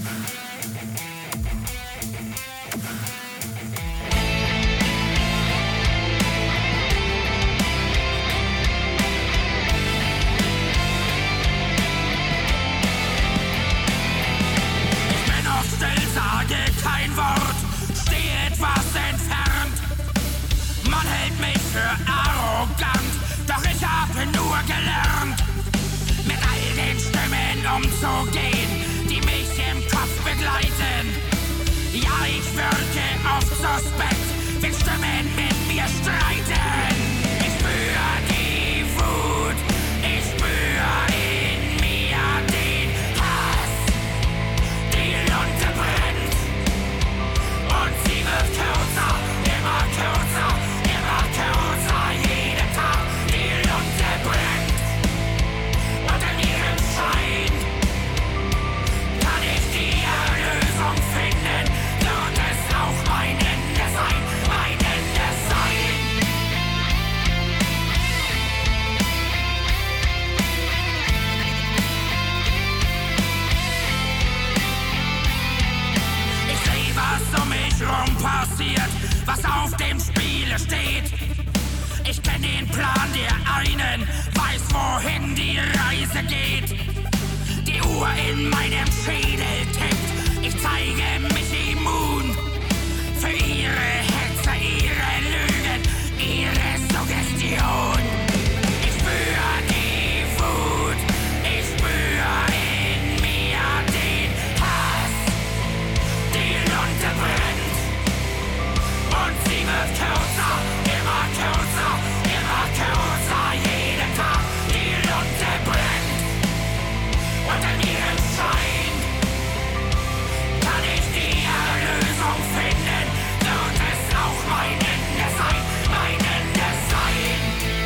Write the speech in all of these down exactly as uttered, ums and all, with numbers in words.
Kein Wort, steh etwas entfernt. Man hält mich für arrogant, doch ich habe nur gelernt, mit all den Stimmen umzugehen, die mich im Kopf begleiten. Ja, ich wirke oft suspekt, wenn Stimmen mit mir streiten. Ich spüre die Wut, ich spüre in mir den Hass. Die Lunte brennt und sie wird kürzer, immer kürzer, immer kürzer, jeden Tag. Die Lunte brennt und in ihrem Schein kann ich die Erlösung finden. Wird es auch mein Ende sein, mein Ende sein. Ich seh, was um mich rum passiert, was auf dem Spiele steht. Ich kenn den Plan der einen, weiß, wohin die Reise geht. Die Uhr in meinem Schädel tickt, ich zeige mich immun für ihre Hetze, ihre Lügen, ihre Suggestion. Ich spür die Wut, ich spür in mir den Hass. Die Lunte brennt und sie wird kürzer, immer kürzer, immer kürzer, jeden Tag. Die Lunte brennt und in ihrem Schein kann ich die Erlösung finden. Wird es auch mein Ende sein, mein Ende sein.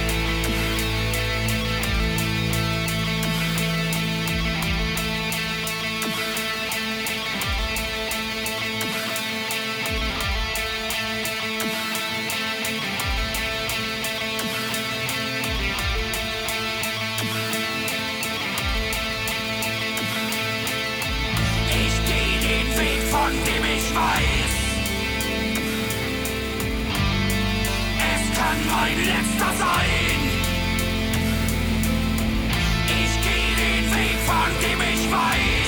Ich geh den Weg, von dem ich weiß, es kann mein letzter sein. Ich geh den Weg, von dem ich weiß,